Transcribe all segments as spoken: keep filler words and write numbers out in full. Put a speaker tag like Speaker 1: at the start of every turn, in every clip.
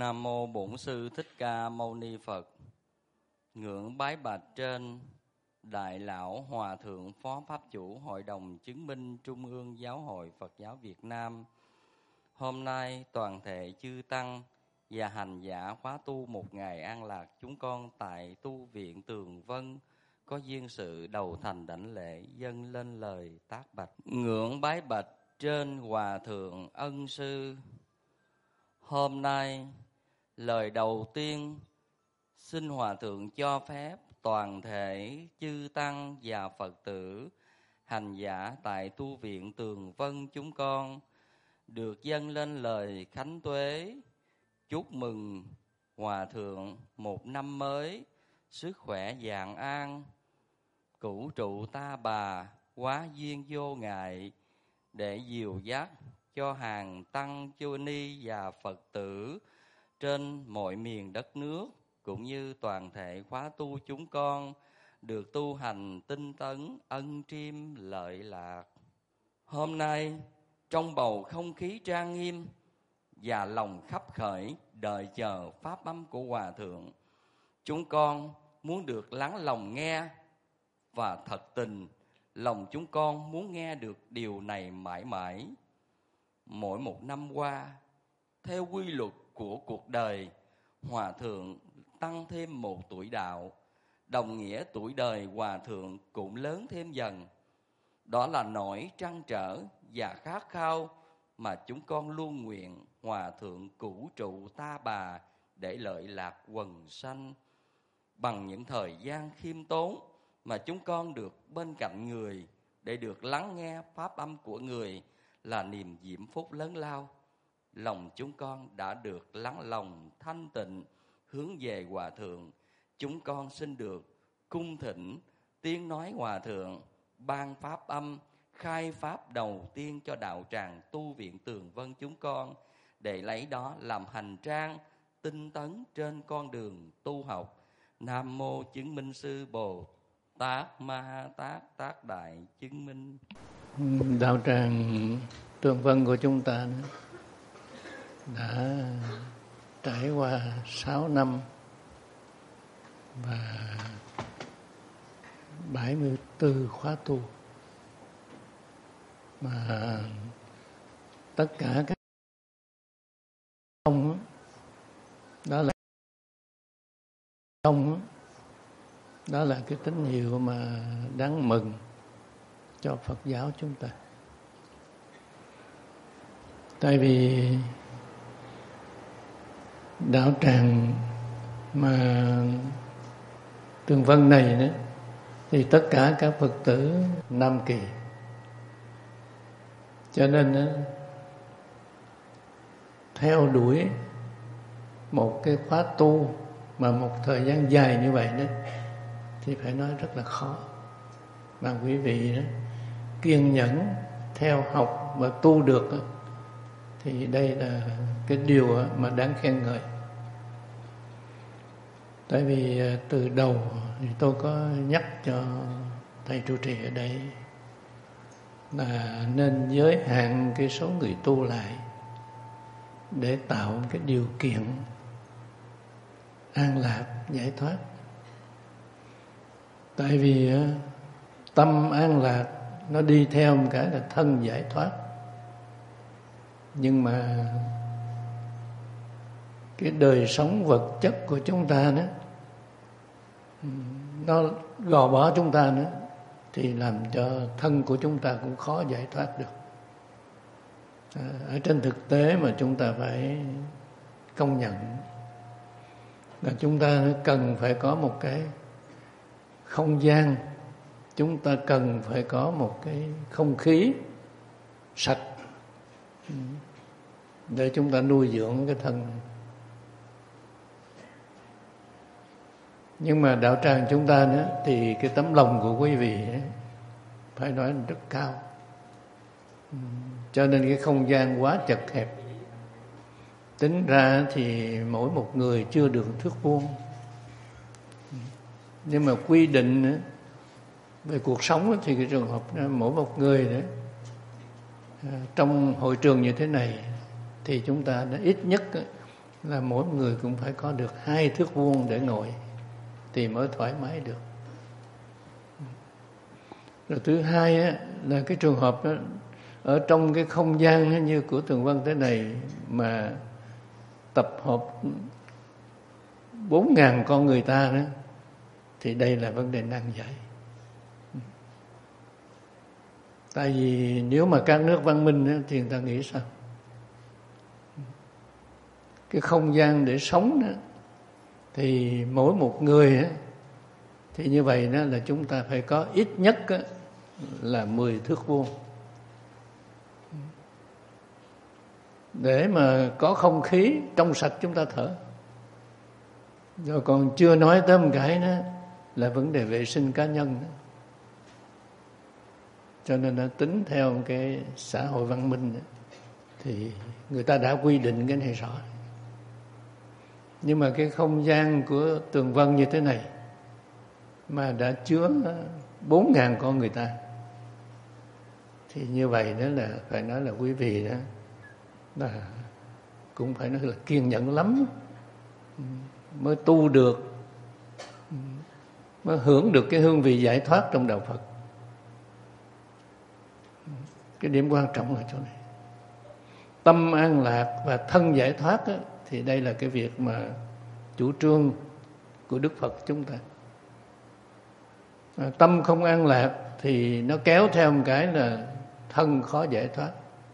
Speaker 1: Nam mô Bổn Sư Thích Ca Mâu Ni Phật. Ngưỡng bái bạch trên Đại lão Hòa thượng Phó Pháp chủ Hội đồng chứng minh Trung ương Giáo hội Phật giáo Việt Nam. Hôm nay toàn thể chư tăng và hành giả khóa tu một ngày an lạc chúng con tại tu viện Tường Vân có duyên sự đầu thành đảnh lễ dâng lên lời tác bạch. Ngưỡng bái bạch trên Hòa thượng Ân sư. Hôm nay lời đầu tiên xin Hòa thượng cho phép toàn thể chư tăng và Phật tử hành giả tại tu viện Tường Vân chúng con được dâng lên lời khánh tuế chúc mừng Hòa thượng một năm mới sức khỏe vạn an, cửu trụ ta bà, quá duyên vô ngại, để dìu dắt cho hàng tăng chư ni và Phật tử trên mọi miền đất nước cũng như toàn thể khóa tu chúng con được tu hành tinh tấn ân triêm lợi lạc. Hôm nay trong bầu không khí trang nghiêm và lòng khắp khởi đợi chờ pháp âm của Hòa thượng, chúng con muốn được lắng lòng nghe, và thật tình lòng chúng con muốn nghe được điều này mãi mãi. Mỗi một năm qua, theo quy luật của cuộc đời, Hòa thượng tăng thêm một tuổi đạo, đồng nghĩa tuổi đời Hòa thượng cũng lớn thêm dần. Đó là nỗi trăn trở và khát khao mà chúng con luôn nguyện Hòa thượng cửu trụ ta bà để lợi lạc quần sanh. Bằng những thời gian khiêm tốn mà chúng con được bên cạnh người để được lắng nghe pháp âm của người là niềm diễm phúc lớn lao. Lòng chúng con đã được lắng lòng thanh tịnh hướng về Hòa thượng. Chúng con xin được cung thỉnh tiếng nói Hòa thượng ban pháp âm khai pháp đầu tiên cho đạo tràng tu viện Tường Vân chúng con, để lấy đó làm hành trang tinh tấn trên con đường tu học. Nam mô chứng minh sư Bồ Tát Ma Ha Tát Tát Đại chứng minh.
Speaker 2: Đạo tràng Tường Vân của chúng ta đã trải qua sáu năm và bảy mươi tư khóa tu, mà tất cả các ông đó là ông đó là cái tín hiệu mà đáng mừng cho Phật giáo chúng ta. Tại vì đạo tràng mà Tường Vân này nữa, thì tất cả các Phật tử Nam Kỳ, cho nên theo đuổi một cái khóa tu mà một thời gian dài như vậy đó thì phải nói rất là khó. Mà quý vị đó kiên nhẫn theo học và tu được đó, thì đây là cái điều mà đáng khen ngợi. Tại vì từ đầu thì tôi có nhắc cho thầy trụ trì ở đây là nên giới hạn cái số người tu lại để tạo cái điều kiện an lạc giải thoát. Tại vì tâm an lạc nó đi theo một cái là thân giải thoát, nhưng mà cái đời sống vật chất của chúng ta đó, nó gò bó chúng ta nữa, thì làm cho thân của chúng ta cũng khó giải thoát được. Ở trên thực tế mà chúng ta phải công nhận là chúng ta cần phải có một cái không gian, chúng ta cần phải có một cái không khí sạch để chúng ta nuôi dưỡng cái thân. Nhưng mà đạo tràng chúng ta nữa thì cái tấm lòng của quý vị ấy, phải nói là rất cao, cho nên cái không gian quá chật hẹp. Tính ra thì mỗi một người chưa được thước vuông, nhưng mà quy định nữa, về cuộc sống thì cái trường hợp mỗi một người nữa trong hội trường như thế này thì chúng ta đã ít nhất là mỗi người cũng phải có được hai thước vuông để ngồi thì mới thoải mái được. Rồi thứ hai á, là cái trường hợp đó, ở trong cái không gian như của Tường Vân thế này mà tập hợp bốn ngàn con người ta đó, thì đây là vấn đề nan giải. Tại vì nếu mà các nước văn minh đó, thì người ta nghĩ sao? Cái không gian để sống đó, thì mỗi một người đó, thì như vậy đó là chúng ta phải có ít nhất đó, là mười thước vuông để mà có không khí trong sạch chúng ta thở. Rồi còn chưa nói tới một cái đó là vấn đề vệ sinh cá nhân đó. Cho nên nó tính theo cái xã hội văn minh đó, thì người ta đã quy định cái này rõ. Nhưng mà cái không gian của Tường Vân như thế này mà đã chứa bốn ngàn con người ta, thì như vậy đó là phải nói là quý vị đó là cũng phải nói là kiên nhẫn lắm mới tu được, mới hưởng được cái hương vị giải thoát trong đạo Phật. Cái điểm quan trọng ở chỗ này, tâm an lạc và thân giải thoát đó, thì đây là cái việc mà chủ trương của Đức Phật chúng ta. À, tâm không an lạc thì nó kéo theo một cái là thân khó giải thoát.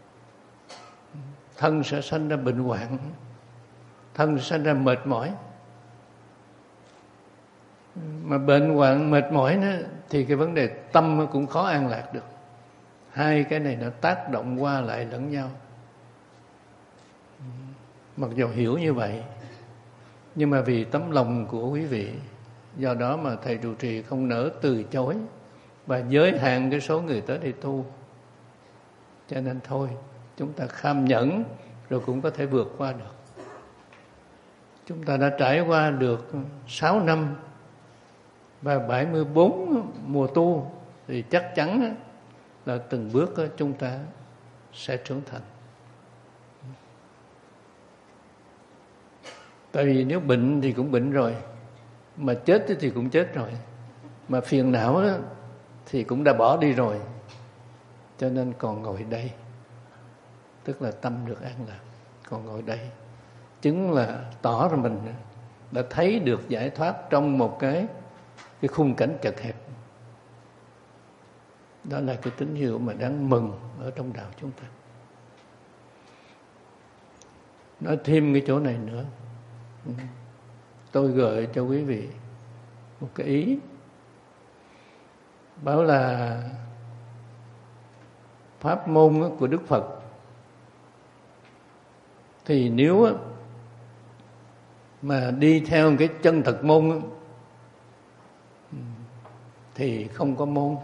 Speaker 2: Thân sẽ sanh ra bệnh hoạn, thân sẽ sanh ra mệt mỏi. Mà bệnh hoạn mệt mỏi đó, thì cái vấn đề tâm cũng khó an lạc được. Hai cái này nó tác động qua lại lẫn nhau. Mặc dù hiểu như vậy, nhưng mà vì tấm lòng của quý vị, do đó mà thầy trụ trì không nỡ từ chối và giới hạn cái số người tới đây tu. Cho nên thôi, chúng ta kham nhẫn rồi cũng có thể vượt qua được. Chúng ta đã trải qua được sáu năm và bảy mươi bốn mùa tu, thì chắc chắn là từng bước chúng ta sẽ trưởng thành. Tại vì nếu bệnh thì cũng bệnh rồi, mà chết thì cũng chết rồi, mà phiền não đó thì cũng đã bỏ đi rồi. Cho nên còn ngồi đây, tức là tâm được an lạc, còn ngồi đây chứng là tỏ ra mình đã thấy được giải thoát trong một cái cái khung cảnh chật hẹp. Đó là cái tín hiệu mà đáng mừng ở trong đạo chúng ta. Nói thêm cái chỗ này nữa, tôi gợi cho quý vị một cái ý, bảo là pháp môn của Đức Phật thì nếu mà đi theo cái chân thật môn thì không có môn,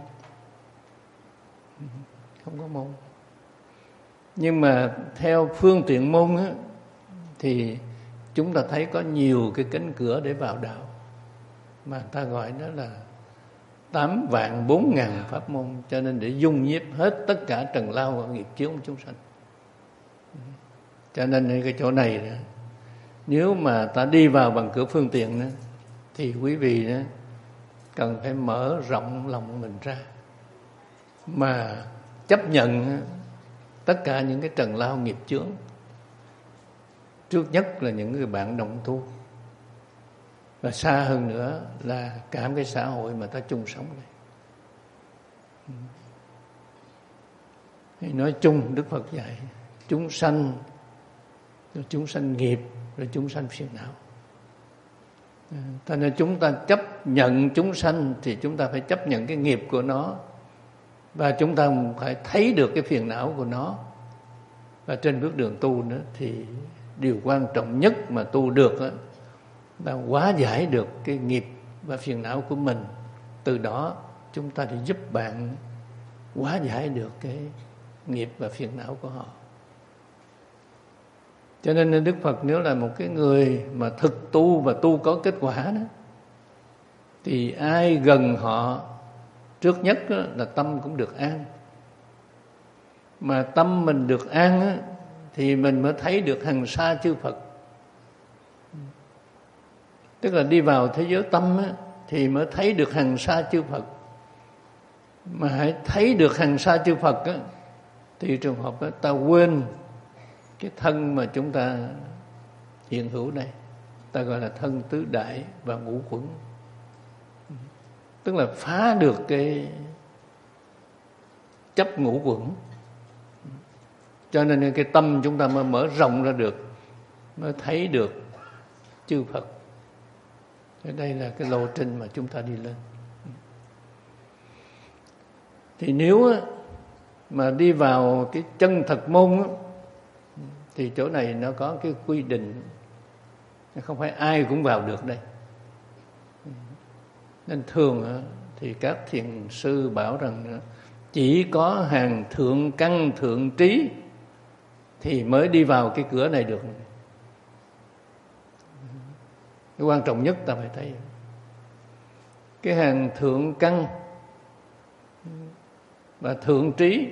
Speaker 2: không có môn. Nhưng mà theo phương tiện môn á, thì chúng ta thấy có nhiều cái cánh cửa để vào đạo, mà người ta gọi đó là tám vạn bốn ngàn pháp môn, cho nên để dung nhiếp hết tất cả trần lao và nghiệp chướng của chúng sanh. Cho nên cái chỗ này đó, nếu mà ta đi vào bằng cửa phương tiện đó, thì quý vị đó cần phải mở rộng lòng mình ra, mà chấp nhận tất cả những cái trần lao nghiệp chướng. Trước nhất là những người bạn đồng tu, và xa hơn nữa là cả cái xã hội mà ta chung sống này. Thì nói chung Đức Phật dạy chúng sanh, rồi chúng sanh nghiệp, rồi chúng sanh phiền não. Cho nên chúng ta chấp nhận chúng sanh thì chúng ta phải chấp nhận cái nghiệp của nó, và chúng ta phải thấy được cái phiền não của nó. Và trên bước đường tu nữa thì điều quan trọng nhất mà tu được đó, là hóa giải được cái nghiệp và phiền não của mình. Từ đó chúng ta thì giúp bạn hóa giải được cái nghiệp và phiền não của họ. Cho nên Đức Phật nếu là một cái người mà thực tu và tu có kết quả đó, thì ai gần họ trước nhất đó, là tâm cũng được an. Mà tâm mình được an đó, thì mình mới thấy được hằng sa chư Phật. Tức là đi vào thế giới tâm á, thì mới thấy được hằng sa chư Phật. Mà hãy thấy được hằng sa chư Phật á, thì trường hợp đó, ta quên cái thân mà chúng ta hiện hữu đây, ta gọi là thân tứ đại và ngũ quẩn. Tức là phá được cái chấp ngũ quẩn. Cho nên cái tâm chúng ta mới mở rộng ra được, mới thấy được chư Phật. Đây là cái lộ trình mà chúng ta đi lên. Thì nếu mà đi vào cái chân thật môn thì chỗ này nó có cái quy định, không phải ai cũng vào được đây. Nên thường thì các thiền sư bảo rằng chỉ có hàng thượng căn thượng trí thì mới đi vào cái cửa này được. Cái quan trọng nhất ta phải thấy cái hàng thượng căn và thượng trí,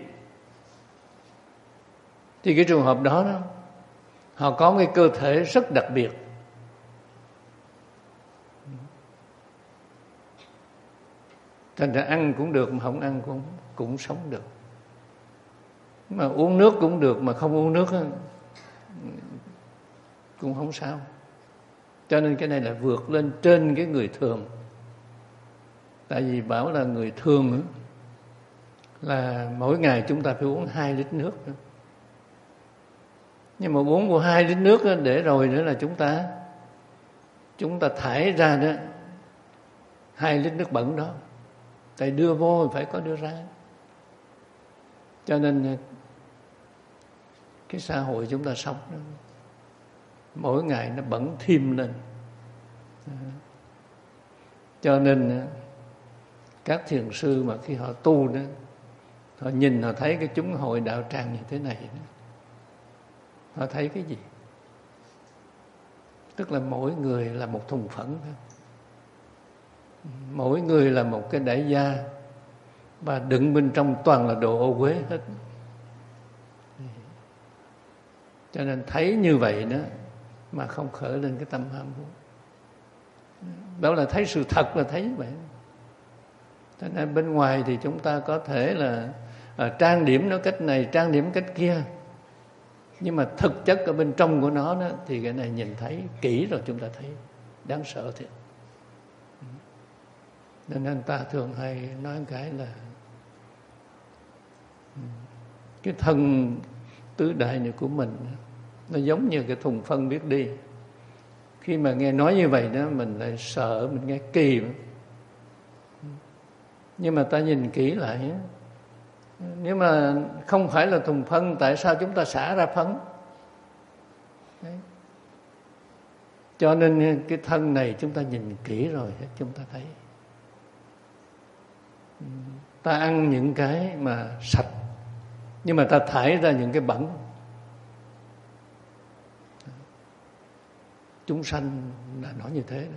Speaker 2: thì cái trường hợp đó, đó họ có cái cơ thể rất đặc biệt. Thành ra ăn cũng được, mà không ăn cũng, cũng sống được. Mà uống nước cũng được, mà không uống nước cũng không sao. Cho nên cái này là vượt lên trên cái người thường. Tại vì bảo là người thường là mỗi ngày chúng ta phải uống hai lít nước. Nhưng mà uống của hai lít nước để rồi nữa là chúng ta chúng ta thải ra đó hai lít nước bẩn đó. Tại đưa vô phải có đưa ra. Cho nên cái xã hội chúng ta sống đó, mỗi ngày nó bẩn thêm lên. Cho nên các thiền sư mà khi họ tu đó, họ nhìn họ thấy cái chúng hội đạo tràng như thế này đó, họ thấy cái gì? Tức là mỗi người là một thùng phấn thôi. Mỗi người là một cái đại gia, và đựng bên trong toàn là đồ ô uế hết. Cho nên thấy như vậy đó mà không khởi lên cái tâm ham muốn. Đó là thấy sự thật là thấy như vậy. Cho nên bên ngoài thì chúng ta có thể là à, trang điểm nó cách này, trang điểm cách kia, nhưng mà thực chất ở bên trong của nó đó, thì cái này nhìn thấy kỹ rồi chúng ta thấy đáng sợ thiệt. Nên anh ta thường hay nói cái là cái thân tứ đại này của mình nó giống như cái thùng phân biết đi. Khi mà nghe nói như vậy đó, mình lại sợ, mình nghe kỳ. Nhưng mà ta nhìn kỹ lại, nếu mà không phải là thùng phân, tại sao chúng ta xả ra phấn? Đấy. Cho nên cái thân này chúng ta nhìn kỹ rồi chúng ta thấy. Ta ăn những cái mà sạch, nhưng mà ta thải ra những cái bẩn. Chúng sanh là nói như thế đó.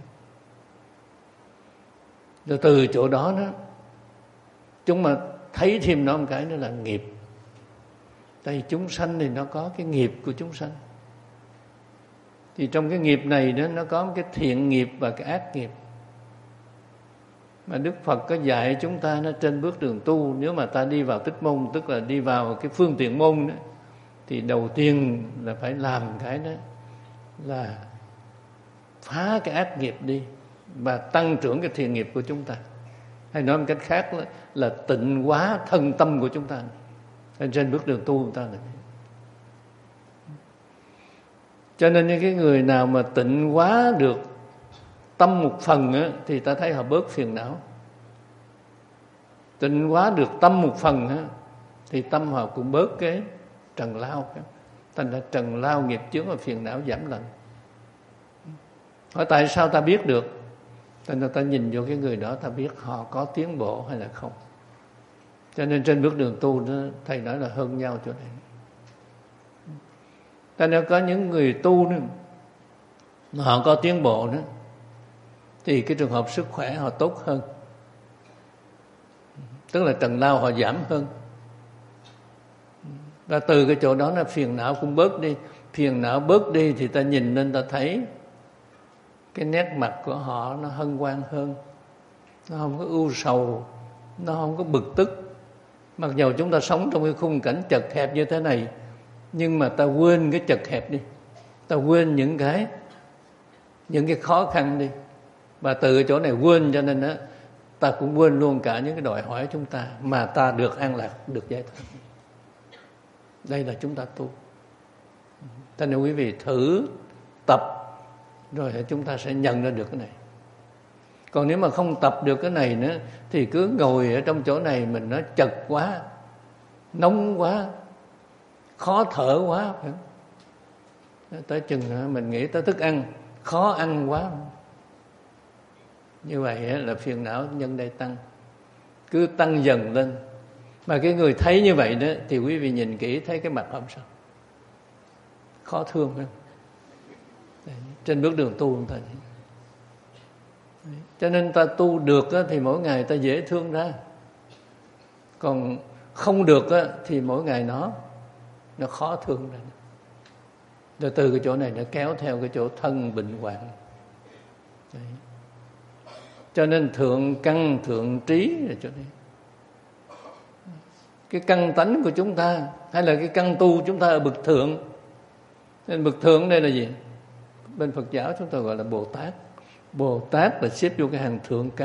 Speaker 2: Rồi từ chỗ đó đó, chúng mà thấy thêm nó một cái nữa là nghiệp. Tại vì chúng sanh thì nó có cái nghiệp của chúng sanh. Thì trong cái nghiệp này đó, nó có cái thiện nghiệp và cái ác nghiệp. Mà Đức Phật có dạy chúng ta nó trên bước đường tu, nếu mà ta đi vào tích môn, tức là đi vào cái phương tiện môn đó, thì đầu tiên là phải làm cái đó là phá cái ác nghiệp đi và tăng trưởng cái thiện nghiệp của chúng ta. Hay nói một cách khác là, là tịnh hóa thân tâm của chúng ta. Trên bước đường tu chúng ta là cho nên những cái người nào mà tịnh hóa được tâm một phần á, thì ta thấy họ bớt phiền não. Tịnh hóa được tâm một phần á, thì tâm họ cũng bớt cái trần lao. Thành ra trần lao nghiệp chướng và phiền não giảm lần. Hỏi tại sao ta biết được? Thành ra ta nhìn vô cái người đó ta biết họ có tiến bộ hay là không. Cho nên trên bước đường tu đó, thầy nói là hơn nhau chỗ này. Thành ra có những người tu nữa, mà họ có tiến bộ nữa, thì cái trường hợp sức khỏe họ tốt hơn. Tức là trần lao họ giảm hơn. Và từ cái chỗ đó là phiền não cũng bớt đi. Phiền não bớt đi thì ta nhìn lên ta thấy cái nét mặt của họ nó hân hoan hơn, nó không có ưu sầu, nó không có bực tức. Mặc dầu chúng ta sống trong cái khung cảnh chật hẹp như thế này, nhưng mà ta quên cái chật hẹp đi, ta quên những cái những cái khó khăn đi, và từ cái chỗ này quên, cho nên đó, ta cũng quên luôn cả những cái đòi hỏi chúng ta, mà ta được an lạc, được giải thoát. Đây là chúng ta tu. Cho nên quý vị thử tập rồi chúng ta sẽ nhận ra được cái này. Còn nếu mà không tập được cái này nữa thì cứ ngồi ở trong chỗ này mình nó chật quá, nóng quá, khó thở quá, tới chừng mình nghĩ tới thức ăn khó ăn quá, như vậy là phiền não nhân đây tăng, cứ tăng dần lên. Mà cái người thấy như vậy đó thì quý vị nhìn kỹ thấy cái mặt không sao, khó thương hơn. Trên bước đường tu người ta. Cho nên ta tu được thì mỗi ngày ta dễ thương ra, còn không được thì mỗi ngày nó nó khó thương ra. Rồi từ cái chỗ này nó kéo theo cái chỗ thân bệnh hoạn. Đấy. Cho nên thượng căn thượng trí là chỗ này. Cái căn tánh của chúng ta hay là cái căn tu chúng ta ở bậc thượng. Nên bậc thượng đây là gì? Bên Phật giáo chúng ta gọi là Bồ Tát. Bồ Tát là xếp vô cái hàng thượng căn.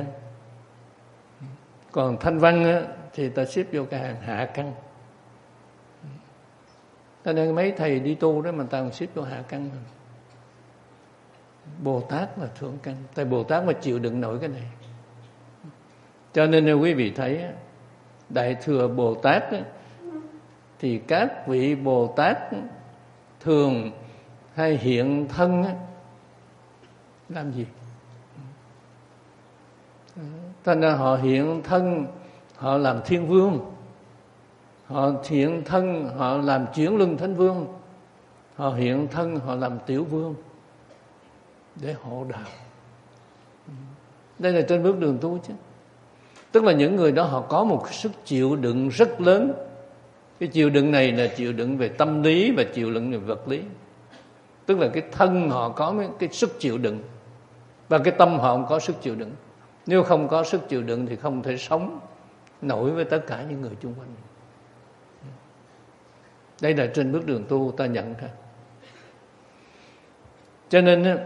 Speaker 2: Còn Thanh Văn á, thì ta xếp vô cái hàng hạ căn. Cho nên mấy thầy đi tu đó mà ta còn xếp vô hạ căn. Bồ Tát là thượng căn. Tại Bồ Tát mà chịu đựng nổi cái này. Cho nên quý vị thấy Đại Thừa Bồ Tát á, thì các vị Bồ Tát thường hay hiện thân á, làm gì? Thành ra họ hiện thân, họ làm thiên vương, họ hiện thân, họ làm chuyển luân thánh vương, họ hiện thân, họ làm tiểu vương để hộ đạo. Đây là trên bước đường tu chứ. Tức là những người đó họ có một sức chịu đựng rất lớn. Cái chịu đựng này là chịu đựng về tâm lý và chịu đựng về vật lý. Tức là cái thân họ có cái sức chịu đựng và cái tâm họ không có sức chịu đựng. Nếu không có sức chịu đựng thì không thể sống nổi với tất cả những người chung quanh. Đây là trên bước đường tu ta nhận ra. Cho nên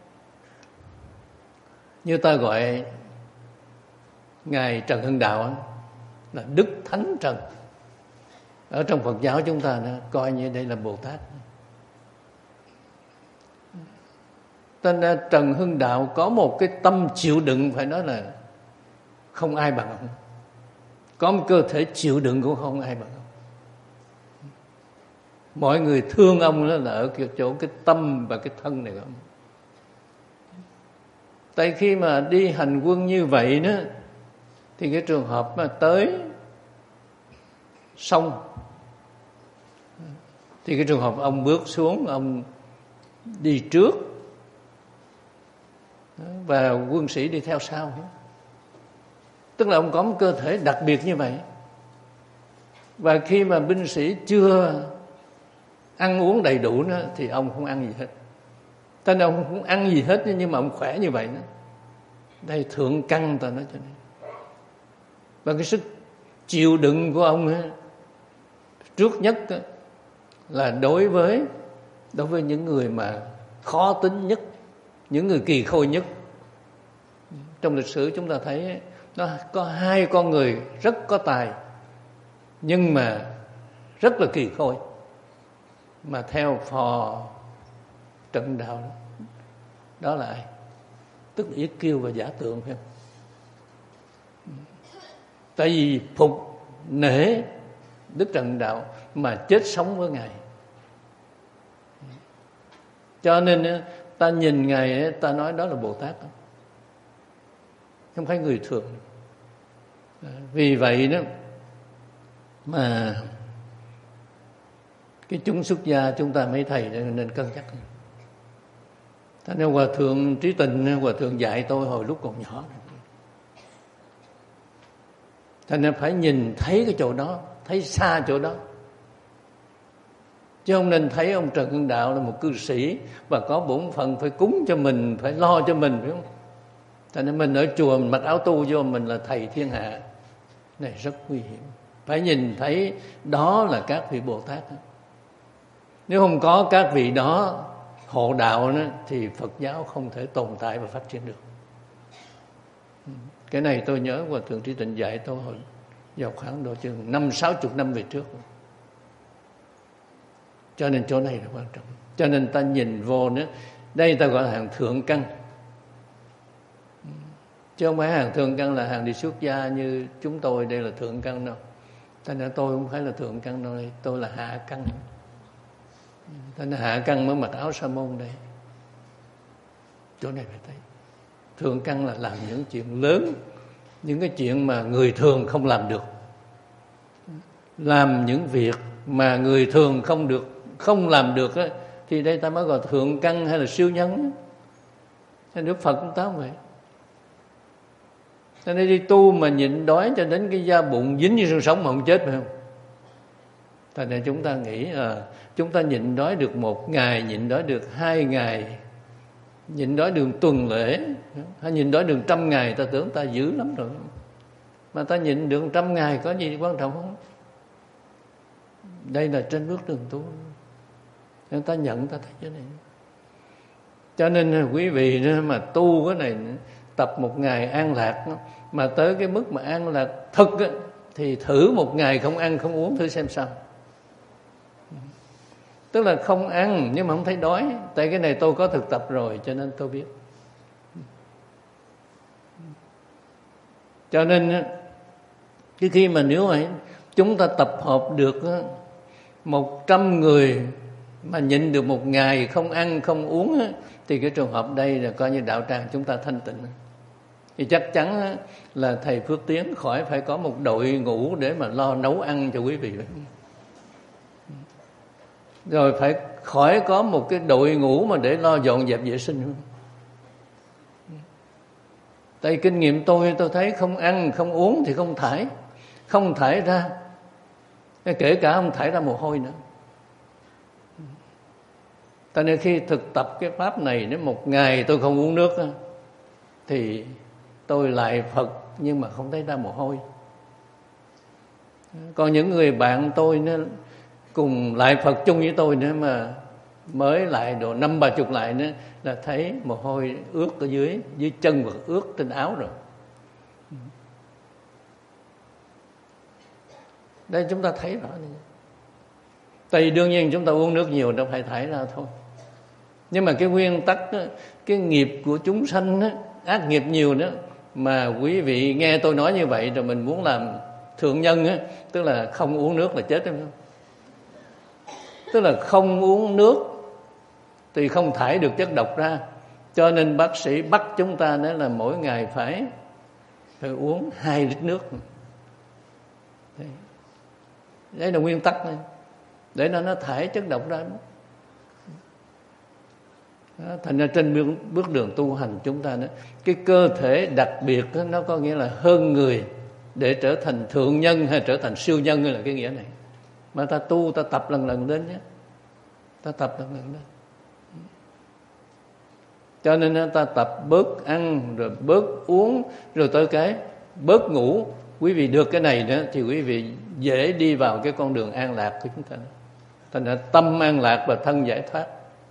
Speaker 2: như ta gọi Ngài Trần Hưng Đạo là Đức Thánh Trần. Ở trong Phật giáo chúng ta coi như đây là Bồ Tát. Tên Trần Hưng Đạo có một cái tâm chịu đựng phải nói là không ai bằng ông. Có một cơ thể chịu đựng cũng không ai bằng ông. Mọi người thương ông đó là ở cái chỗ cái tâm và cái thân này của ông. Tại khi mà đi hành quân như vậy đó, thì cái trường hợp mà tới sông, thì cái trường hợp ông bước xuống, ông đi trước và quân sĩ đi theo sau. Tức là ông có một cơ thể đặc biệt như vậy. Và khi mà binh sĩ chưa ăn uống đầy đủ nữa, thì ông không ăn gì hết. Tên ông không ăn gì hết, nhưng mà ông khỏe như vậy nữa. Đây thượng căn ta nói cho nên. Và cái sức chịu đựng của ông ấy, trước nhất là đối với đối với những người mà khó tính nhất, những người kỳ khôi nhất. Trong lịch sử chúng ta thấy nó có hai con người rất có tài, nhưng mà rất là kỳ khôi, mà theo phò Trần Đạo đó, đó là ai? Tức là Yết Kiêu và Giả Tượng, phải không? Tại vì phục nể Đức Trần Đạo mà chết sống với Ngài. Cho nên ta nhìn Ngài, ta nói đó là Bồ Tát đó, không phải người thường. Vì vậy đó mà cái chúng xuất gia chúng ta mấy thầy nên cân nhắc. Thế nên Hòa Thượng Trí Tình, Hòa Thượng dạy tôi hồi lúc còn nhỏ. Thế nên phải nhìn thấy cái chỗ đó, thấy xa chỗ đó. Chứ không nên thấy ông Trần Hưng Đạo là một cư sĩ và có bổn phận phải cúng cho mình, phải lo cho mình, phải không? Cho nên mình ở chùa mình mặc áo tu vô mình là thầy thiên hạ, này rất nguy hiểm. Phải nhìn thấy đó là các vị Bồ Tát. Nếu không có các vị đó hộ đạo đó, thì Phật giáo không thể tồn tại và phát triển được. Cái này tôi nhớ Hòa Thượng Trí Tịnh dạy tôi hồi vào khoảng độ chừng năm sáu chục năm về trước. Cho nên chỗ này là quan trọng. Cho nên ta nhìn vô nữa, đây ta gọi là hàng thượng căn, chứ không phải hàng thượng căn là hàng đi xuất gia như chúng tôi đây là thượng căn đâu. Thành ra tôi không phải là thượng căn đâu, đây tôi là hạ căn. Thành ra hạ căn mới mặc áo sa môn đây. Chỗ này phải thấy thượng căn là làm những chuyện lớn, những cái chuyện mà người thường không làm được, làm những việc mà người thường không được, không làm được á, thì đây ta mới gọi thượng căn hay là siêu nhân. Nên Đức Phật cũng nói vậy. Cho nên đi tu mà nhịn đói cho đến cái da bụng dính như xương sống mà không chết, phải không? Thành ra chúng ta nghĩ à, chúng ta nhịn đói được một ngày, nhịn đói được hai ngày, nhịn đói được tuần lễ, hay nhịn đói được trăm ngày, ta tưởng ta dữ lắm rồi. Mà ta nhịn được trăm ngày có gì quan trọng không? Đây là trên bước đường tu. Nên ta nhận, ta thấy cái này. Cho nên quý vị mà tu cái này, tập một ngày an lạc, mà tới cái mức mà an lạc thực thì thử một ngày không ăn không uống thử xem sao. Tức là không ăn nhưng mà không thấy đói. Tại cái này tôi có thực tập rồi cho nên tôi biết. Cho nên cái khi mà nếu mà chúng ta tập hợp được một trăm người mà nhịn được một ngày không ăn không uống thì cái trường hợp đây là coi như đạo tràng chúng ta thanh tịnh. Thì chắc chắn là thầy Phước Tiến khỏi phải có một đội ngũ để mà lo nấu ăn cho quý vị. Rồi phải khỏi có một cái đội ngũ mà để lo dọn dẹp vệ sinh. Tại kinh nghiệm tôi tôi thấy không ăn không uống thì không thải, không thải ra, kể cả không thải ra mồ hôi nữa. Cho nên khi thực tập cái pháp này, nếu một ngày tôi không uống nước thì tôi lại Phật nhưng mà không thấy ra mồ hôi. Còn những người bạn tôi nữa, cùng lại Phật chung với tôi nữa mà mới lại độ năm ba chục lại nữa là thấy mồ hôi ướt ở dưới, dưới chân và ướt trên áo rồi. Đây chúng ta thấy rõ này. Tại vì đương nhiên chúng ta uống nước nhiều đâu phải thải ra thôi. Nhưng mà cái nguyên tắc, cái nghiệp của chúng sanh, ác nghiệp nhiều nữa, mà quý vị nghe tôi nói như vậy rồi mình muốn làm thượng nhân, tức là không uống nước là chết, đúng không? Tức là không uống nước thì không thải được chất độc ra. Cho nên bác sĩ bắt chúng ta đó là mỗi ngày phải phải uống hai lít nước. Đấy, Đấy là nguyên tắc này, để nó nó thải chất độc ra. Đó, thành ra trên bước, bước đường tu hành chúng ta đó, cái cơ thể đặc biệt đó, nó có nghĩa là hơn người để trở thành thượng nhân hay trở thành siêu nhân là cái nghĩa này. Mà ta tu, ta tập lần lần lên nhé, ta tập lần lần lên. Cho nên ta tập bớt ăn rồi bớt uống rồi tới cái bớt ngủ. Quý vị được cái này nữa thì quý vị dễ đi vào cái con đường an lạc của chúng ta. Thành ra tâm an lạc và thân giải thoát.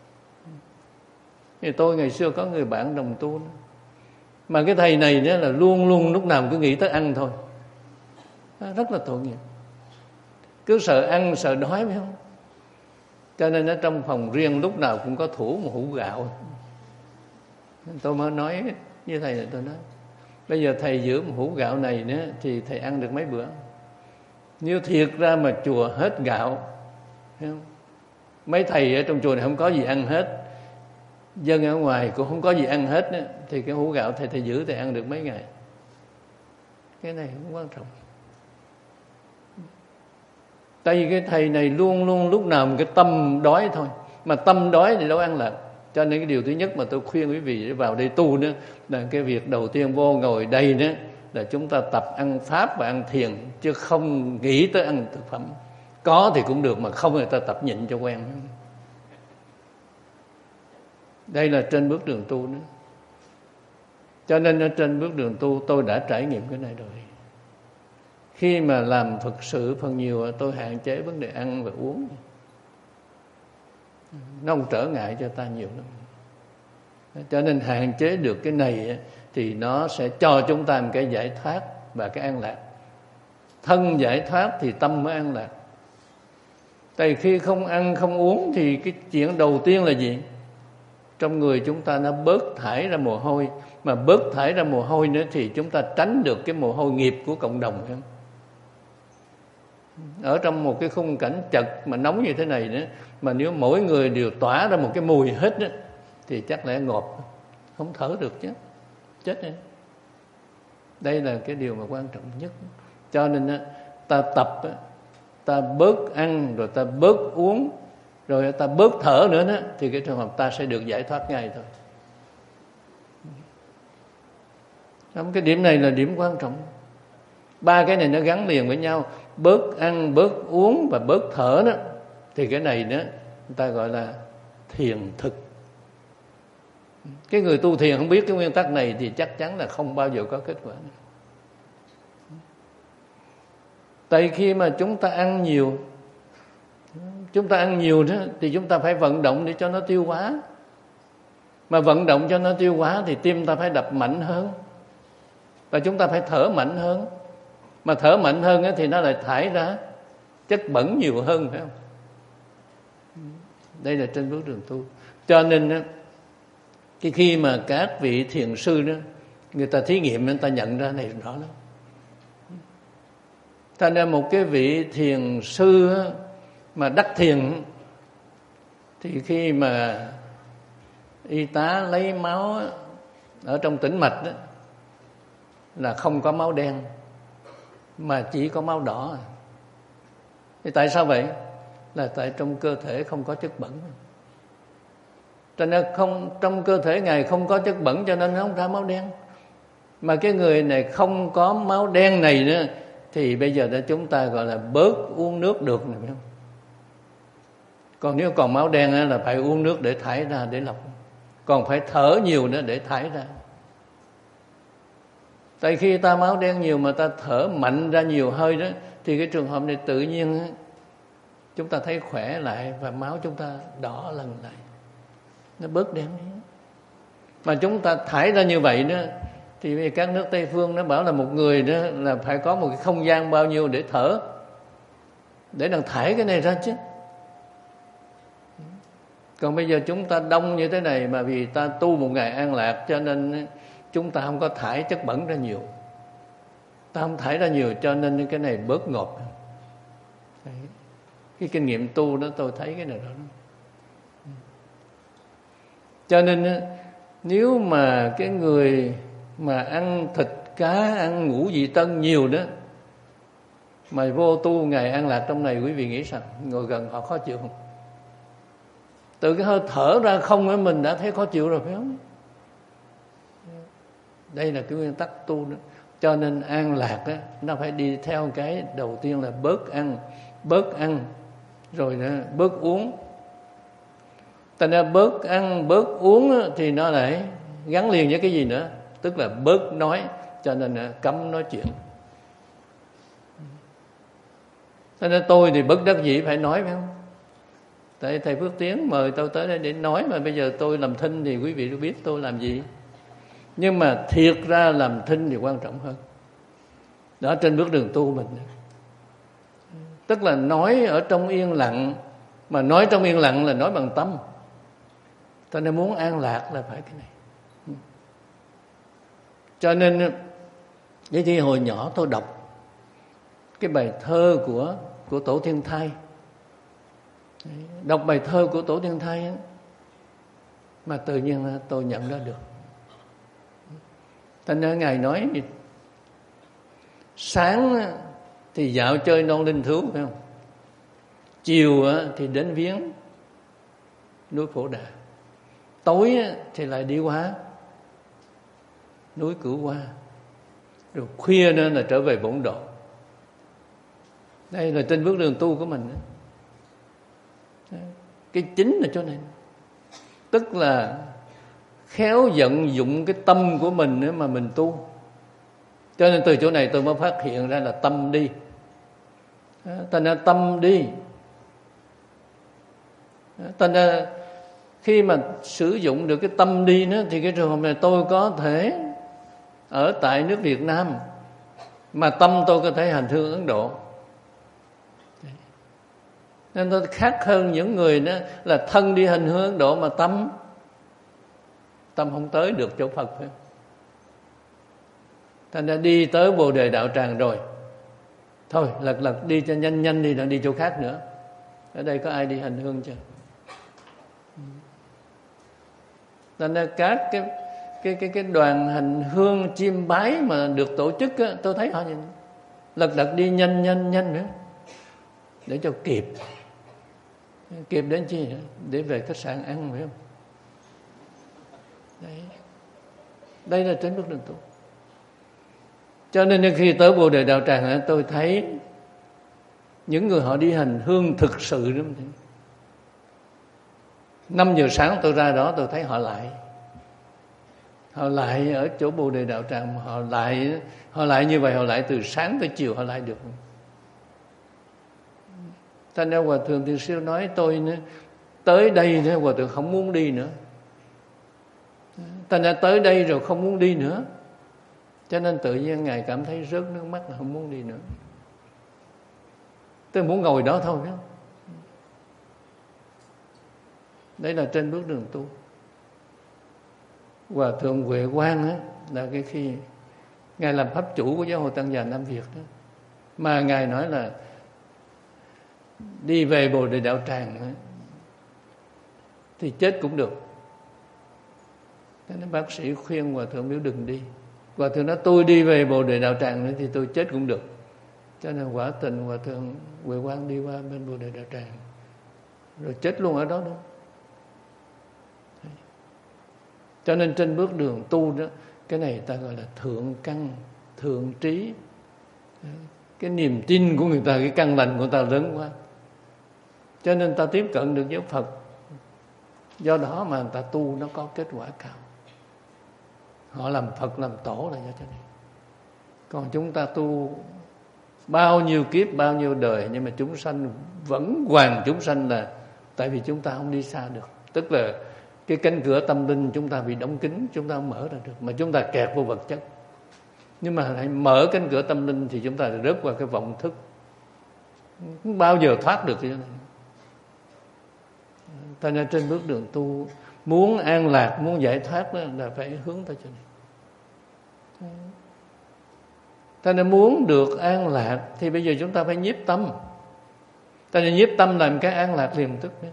Speaker 2: Thì tôi ngày xưa có người bạn đồng tu đó. Mà cái thầy này nữa là luôn luôn lúc nào cứ nghĩ tới ăn thôi. Rất là tội nghiệp. Cứ sợ ăn, sợ đói phải không? Cho nên ở trong phòng riêng lúc nào cũng có thủ một hũ gạo. Tôi mới nói như thầy này, tôi nói bây giờ thầy giữ một hũ gạo này nữa thì thầy ăn được mấy bữa. Nếu thiệt ra mà chùa hết gạo, thấy không? Mấy thầy ở trong chùa này không có gì ăn hết, dân ở ngoài cũng không có gì ăn hết nữa, thì cái hũ gạo thầy thầy giữ thầy ăn được mấy ngày. Cái này không quan trọng. Tại vì cái thầy này luôn luôn lúc nào một cái tâm đói thôi. Mà tâm đói thì đâu ăn lạc. Cho nên cái điều thứ nhất mà tôi khuyên quý vị vào đây tu nữa là cái việc đầu tiên vô ngồi đây nữa là chúng ta tập ăn pháp và ăn thiền, chứ không nghĩ tới ăn thực phẩm. Có thì cũng được, mà không người ta tập nhịn cho quen. Đây là trên bước đường tu đó. Cho nên ở trên bước đường tu tôi đã trải nghiệm cái này rồi. Khi mà làm Phật sự phần nhiều tôi hạn chế vấn đề ăn và uống. Nó không trở ngại cho ta nhiều lắm. Cho nên hạn chế được cái này thì nó sẽ cho chúng ta một cái giải thoát và cái an lạc. Thân giải thoát thì tâm mới an lạc. Tại khi không ăn không uống thì cái chuyện đầu tiên là gì? Trong người chúng ta nó bớt thải ra mồ hôi. Mà bớt thải ra mồ hôi nữa thì chúng ta tránh được cái mồ hôi nghiệp của cộng đồng. Ở trong một cái khung cảnh chật mà nóng như thế này nữa, mà nếu mỗi người đều tỏa ra một cái mùi hết đó, thì chắc lẽ ngộp, không thở được chứ, chết nữa. Đây là cái điều mà quan trọng nhất. Cho nên ta tập, ta bớt ăn rồi ta bớt uống, rồi ta bớt thở nữa đó, thì cái trường hợp ta sẽ được giải thoát ngay thôi. Cái điểm này là điểm quan trọng. Ba cái này nó gắn liền với nhau. Bớt ăn, bớt uống và bớt thở đó, thì cái này đó người ta gọi là thiền thực. Cái người tu thiền không biết cái nguyên tắc này thì chắc chắn là không bao giờ có kết quả. Tại khi mà chúng ta ăn nhiều, chúng ta ăn nhiều đó, thì chúng ta phải vận động để cho nó tiêu hóa. Mà vận động cho nó tiêu hóa thì tim ta phải đập mạnh hơn, và chúng ta phải thở mạnh hơn. Mà thở mạnh hơn thì nó lại thải ra chất bẩn nhiều hơn, phải không? Đây là trên bước đường tu. Cho nên cái khi mà các vị thiền sư đó, người ta thí nghiệm, người ta nhận ra này rõ lắm. Thành ra một cái vị thiền sư mà đắc thiền, thì khi mà y tá lấy máu ở trong tĩnh mạch đó, là không có máu đen mà chỉ có máu đỏ. Thì tại sao vậy? Là tại trong cơ thể không có chất bẩn. Cho nên không, trong cơ thể Ngài không có chất bẩn, cho nên nó không ra máu đen. Mà cái người này không có máu đen này nữa, thì bây giờ đó chúng ta gọi là bớt uống nước được này, phải không? Còn nếu còn máu đen là phải uống nước để thải ra, để lọc. Còn phải thở nhiều nữa để thải ra. Tại khi ta máu đen nhiều mà ta thở mạnh ra nhiều hơi đó, thì cái trường hợp này tự nhiên chúng ta thấy khỏe lại, và máu chúng ta đỏ lần lại, nó bớt đen đi. Mà chúng ta thải ra như vậy đó, thì các nước Tây phương nó bảo là một người đó là phải có một cái không gian bao nhiêu để thở, để đằng thải cái này ra chứ. Còn bây giờ chúng ta đông như thế này, mà vì ta tu một ngày an lạc, cho nên chúng ta không có thải chất bẩn ra nhiều. Ta không thải ra nhiều, cho nên cái này bớt ngọt. Đấy. Cái kinh nghiệm tu đó tôi thấy cái này đó. Cho nên nếu mà cái người mà ăn thịt cá, ăn ngũ vị tân nhiều đó, mà vô tu ngày an lạc trong này, quý vị nghĩ sao? Ngồi gần họ khó chịu không? Từ cái hơi thở ra không ấy mình đã thấy khó chịu rồi, phải không? Đây là cái nguyên tắc tu đó. Cho nên an lạc á, nó phải đi theo cái đầu tiên là bớt ăn, bớt ăn, rồi đó, bớt uống. Thành ra bớt ăn, bớt uống á, thì nó lại gắn liền với cái gì nữa? Tức là bớt nói, cho nên là cấm nói chuyện. Cho nên tôi thì bất đắc dĩ phải nói, phải không? Tại thầy Phước Tiến mời tôi tới đây để nói, mà bây giờ tôi làm thinh thì quý vị biết tôi làm gì. Nhưng mà thiệt ra làm thinh thì quan trọng hơn. Đó, trên bước đường tu mình. Tức là nói ở trong yên lặng, mà nói trong yên lặng là nói bằng tâm. Cho nên muốn an lạc là phải cái này. Cho nên vậy thì hồi nhỏ tôi đọc cái bài thơ của của Tổ Thiên Thai. Đọc bài thơ của Tổ Thiên Thai ấy, mà tự nhiên tôi nhận ra được. Thành ra Ngài nói sáng thì dạo chơi non linh thú, phải không? Chiều thì đến viếng núi Phổ Đà, tối thì lại đi qua núi Cửu Hoa, rồi khuya nữa là trở về Bổn Độ. Đây là trên bước đường tu của mình. Cái chính là chỗ này. Tức là khéo vận dụng cái tâm của mình nữa mà mình tu. Cho nên từ chỗ này tôi mới phát hiện ra là tâm đi. Thành ra tâm đi. Thành ra khi mà sử dụng được cái tâm đi nữa, thì cái trường hợp này tôi có thể ở tại nước Việt Nam mà tâm tôi có thể hành hương Ấn Độ. Nên tôi khác hơn những người đó là thân đi hành hương Ấn Độ mà tâm tâm không tới được chỗ Phật. Phải không? Thành ra đi tới Bồ Đề Đạo Tràng rồi, thôi lật lật đi cho nhanh nhanh đi, đừng đi chỗ khác nữa. Ở đây có ai đi hành hương chưa? Thành ra các cái cái cái cái đoàn hành hương chiêm bái mà được tổ chức á, tôi thấy họ nhìn lật lật đi nhanh nhanh nhanh nữa để cho kịp. Kịp đến chi nữa? Để về khách sạn ăn, phải không? Đấy. Đây là trên bước đường tu. Cho nên khi tới Bồ Đề Đạo Tràng, tôi thấy những người họ đi hành hương thực sự đó. Năm giờ sáng tôi ra đó, tôi thấy họ lại. Họ lại ở chỗ Bồ Đề Đạo Tràng, họ lại họ lại như vậy, họ lại từ sáng tới chiều họ lại được. Thành ra Hòa Thượng Thiền Siêu nói tôi nữa, tới đây nữa Hòa Thượng không muốn đi nữa. Thành ra tới đây rồi không muốn đi nữa. Cho nên tự nhiên Ngài cảm thấy rớt nước mắt là không muốn đi nữa. Tôi muốn ngồi đó thôi. Đó. Đấy là trên bước đường tu. Hòa Thượng Huệ Quang á, là cái khi Ngài làm pháp chủ của Giáo hội Tăng già Nam Việt đó. Mà Ngài nói là đi về Bồ Đề Đạo Tràng á, thì chết cũng được. Thế nên bác sĩ khuyên Hòa Thượng nếu đừng đi. Hòa Thượng nói tôi đi về Bồ Đề Đạo Tràng nữa thì tôi chết cũng được. Cho nên quả tình Hòa Thượng Huệ Quang đi qua bên Bồ Đề Đạo Tràng rồi chết luôn ở đó luôn. Cho nên trên bước đường tu đó, cái này ta gọi là thượng căn, thượng trí. Cái niềm tin của người ta, cái căn lành của người ta lớn quá. Cho nên ta tiếp cận được với Phật. Do đó mà người ta tu nó có kết quả cao. Họ làm Phật làm tổ là do thế này. Còn chúng ta tu bao nhiêu kiếp, bao nhiêu đời, nhưng mà chúng sanh vẫn hoàn chúng sanh là tại vì chúng ta không đi xa được. Tức là cái cánh cửa tâm linh chúng ta bị đóng kín, chúng ta không mở ra được, mà chúng ta kẹt vô vật chất. Nhưng mà hãy mở cánh cửa tâm linh thì chúng ta rớt qua cái vọng thức, không bao giờ thoát được cái này. Thành ra trên bước đường tu, muốn an lạc, muốn giải thoát đó là phải hướng tới chỗ này. Thành ra muốn được an lạc thì bây giờ chúng ta phải nhiếp tâm. Thành ra nhiếp tâm làm cái an lạc liền tức nữa.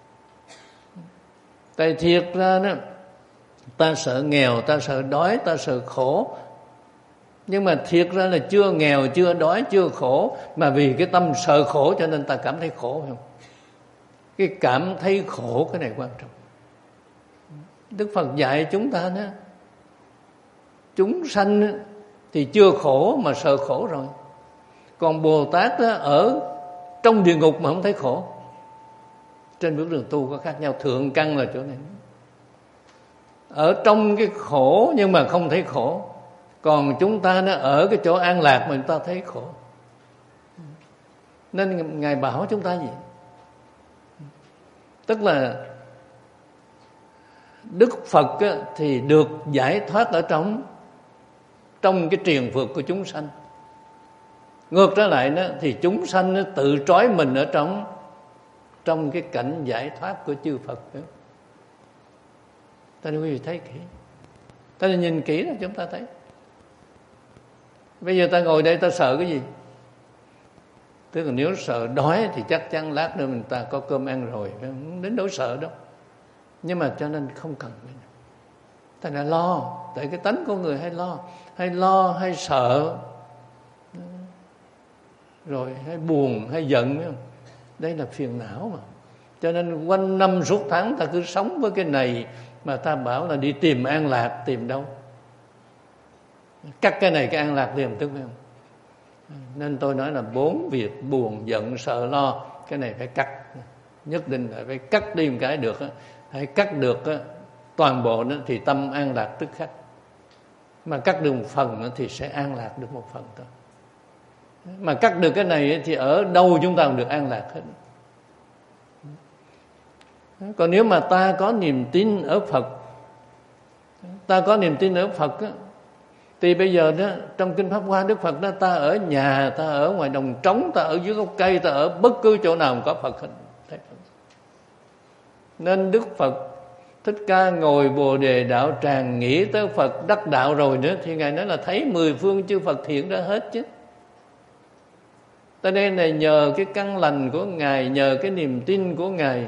Speaker 2: Tại thiệt ra đó, ta sợ nghèo, ta sợ đói, ta sợ khổ. Nhưng mà thiệt ra là chưa nghèo, chưa đói, chưa khổ, mà vì cái tâm sợ khổ cho nên ta cảm thấy khổ, phải không? Cái cảm thấy khổ cái này quan trọng. Đức Phật dạy chúng ta đó, chúng sanh thì chưa khổ mà sợ khổ rồi. Còn Bồ Tát đó, ở trong địa ngục mà không thấy khổ. Trên bước đường tu có khác nhau. Thượng căn là chỗ này, ở trong cái khổ nhưng mà không thấy khổ. Còn chúng ta nó ở cái chỗ an lạc mà chúng ta thấy khổ. Nên Ngài bảo chúng ta gì? Tức là Đức Phật á, thì được giải thoát ở trong trong cái triền phược của chúng sanh. Ngược trở lại đó, thì chúng sanh nó tự trói mình ở trong trong cái cảnh giải thoát của chư Phật đó. Ta nên quý vị thấy kỹ, ta nên nhìn kỹ là chúng ta thấy. Bây giờ ta ngồi đây ta sợ cái gì? Tức là nếu sợ đói thì chắc chắn lát nữa mình ta có cơm ăn rồi, không đến nỗi sợ đâu. Nhưng mà cho nên không cần. Ta đã lo, tại cái tánh con người hay lo, hay lo, hay sợ, rồi hay buồn, hay giận, phải không? Đây là phiền não mà. Cho nên quanh năm suốt tháng ta cứ sống với cái này mà ta bảo là đi tìm an lạc, tìm đâu? Cắt cái này cái an lạc liền tức, phải không? Nên tôi nói là bốn việc buồn, giận, sợ, lo, cái này phải cắt, nhất định là phải cắt đi một cái được. Hãy cắt được toàn bộ đó thì tâm an lạc tức khắc. Mà cắt được một phần thì sẽ an lạc được một phần thôi. Mà cắt được cái này thì ở đâu chúng ta cũng được an lạc hết. Còn nếu mà ta có niềm tin ở Phật, ta có niềm tin ở Phật á, thì bây giờ đó trong Kinh Pháp Hoa Đức Phật đó, ta ở nhà, ta ở ngoài đồng trống, ta ở dưới gốc cây, ta ở bất cứ chỗ nào có Phật hết. Nên Đức Phật Thích Ca ngồi Bồ Đề đạo tràng nghĩ tới Phật đắc đạo rồi nữa thì Ngài nói là thấy mười phương chư Phật hiện ra hết chứ. Cho nên là nhờ cái căn lành của Ngài, nhờ cái niềm tin của Ngài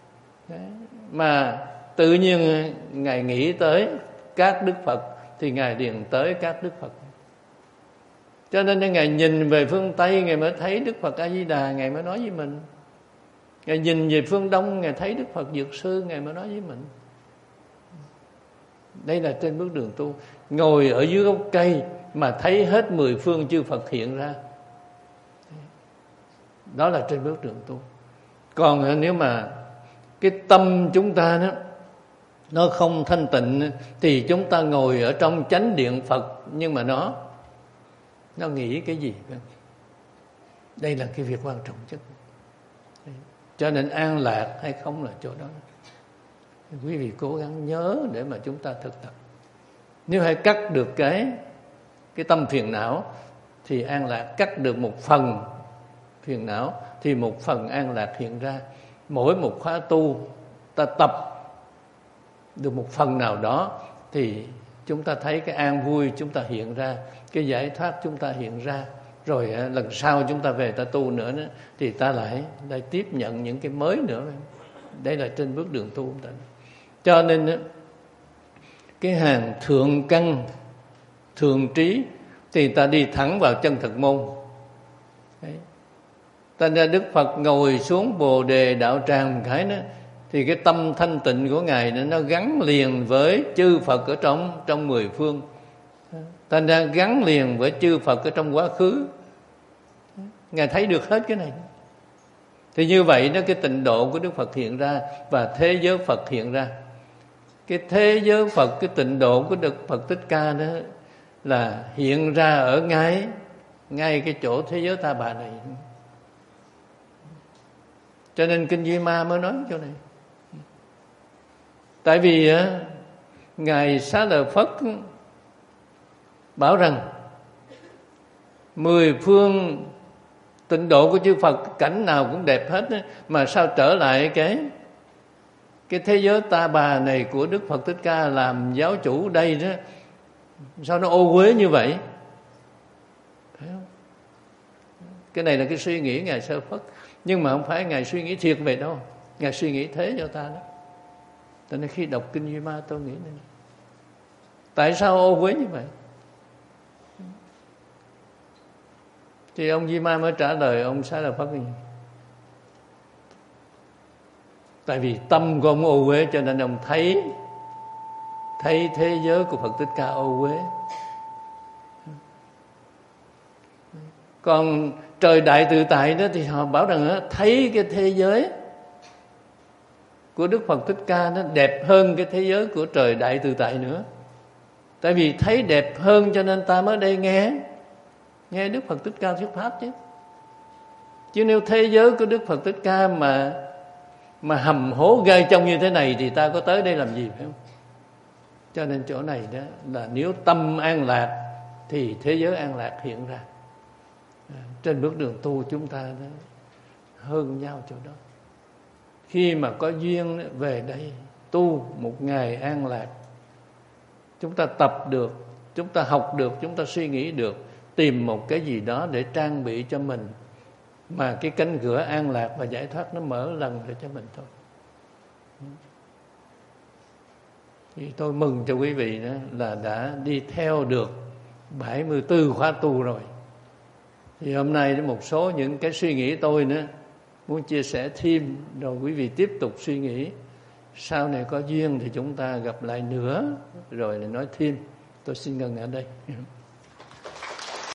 Speaker 2: mà tự nhiên Ngài nghĩ tới các Đức Phật thì Ngài liền tới các Đức Phật. Cho nên Ngài nhìn về phương Tây, Ngài mới thấy Đức Phật A Di Đà, Ngài mới nói với mình. Ngài nhìn về phương Đông, Ngài thấy Đức Phật Dược Sư, Ngài mới nói với mình. Đây là trên bước đường tu. Ngồi ở dưới gốc cây mà thấy hết mười phương chư Phật hiện ra, đó là trên bước đường tu. Còn nếu mà cái tâm chúng ta đó nó không thanh tịnh thì chúng ta ngồi ở trong chánh điện Phật nhưng mà nó nó nghĩ cái gì? Đây là cái việc quan trọng nhất. Cho nên an lạc hay không là chỗ đó. Quý vị cố gắng nhớ để mà chúng ta thực tập. Nếu hay cắt được cái cái tâm phiền não thì an lạc, cắt được một phần phiền não thì một phần an lạc hiện ra. Mỗi một khóa tu ta tập được một phần nào đó thì chúng ta thấy cái an vui chúng ta hiện ra, cái giải thoát chúng ta hiện ra. Rồi lần sau chúng ta về ta tu nữa đó, thì ta lại lại tiếp nhận những cái mới nữa. Đây là trên bước đường tu. Cho nên cái hàng thượng căn thường trí thì ta đi thẳng vào chân thực môn. Đấy. Ta ra Đức Phật ngồi xuống Bồ Đề đạo tràng một cái đó, thì cái tâm thanh tịnh của Ngài đó, nó gắn liền với chư Phật ở trong trong mười phương. Ta ra gắn liền với chư Phật ở trong quá khứ. Ngài thấy được hết cái này. Thì như vậy đó, cái tịnh độ của Đức Phật hiện ra và thế giới Phật hiện ra. Cái thế giới Phật, cái tịnh độ của Đức Phật Thích Ca đó là hiện ra ở ngay ngay cái chỗ thế giới Ta Bà này. Cho nên Kinh Duy Ma mới nói chỗ này. Tại vì á, Ngài Xá Lợi Phất bảo rằng mười phương tịnh độ của chư Phật cảnh nào cũng đẹp hết đó, mà sao trở lại cái cái thế giới Ta Bà này của Đức Phật Thích Ca làm giáo chủ đây đó, sao nó ô uế như vậy? Phải không? Cái này là cái suy nghĩ Ngài Sơ Phất, nhưng mà không phải Ngài suy nghĩ thiệt về đâu, Ngài suy nghĩ thế cho ta đó. Cho nên khi đọc Kinh Duy Ma tôi nghĩ này, tại sao ô uế như vậy? Thì ông Duy Ma mới trả lời ông Xá Lợi Phất như vậy. Tại vì tâm của ông ô uế cho nên ông thấy thấy thế giới của Phật Thích Ca ô uế. Còn trời Đại Tự Tại đó thì họ bảo rằng đó, thấy cái thế giới của Đức Phật Thích Ca nó đẹp hơn cái thế giới của trời Đại Tự Tại nữa. Tại vì thấy đẹp hơn cho nên ta mới đây nghe nghe Đức Phật Thích Ca thuyết pháp chứ. Chứ nếu thế giới của Đức Phật Thích Ca mà mà hầm hố gai trong như thế này thì ta có tới đây làm gì, phải không? Cho nên chỗ này đó là nếu tâm an lạc thì thế giới an lạc hiện ra. Trên bước đường tu chúng ta đó hơn nhau chỗ đó. Khi mà có duyên về đây tu một ngày an lạc, chúng ta tập được, chúng ta học được, chúng ta suy nghĩ được, tìm một cái gì đó để trang bị cho mình, mà cái cánh cửa an lạc và giải thoát nó mở lần để cho mình thôi. Thì tôi mừng cho quý vị đó là đã đi theo được bảy mươi tư khóa tu rồi. Thì hôm nay một số những cái suy nghĩ tôi nữa muốn chia sẻ thêm, rồi quý vị tiếp tục suy nghĩ. Sau này có duyên thì chúng ta gặp lại nữa rồi nói thêm. Tôi xin ngừng ở đây.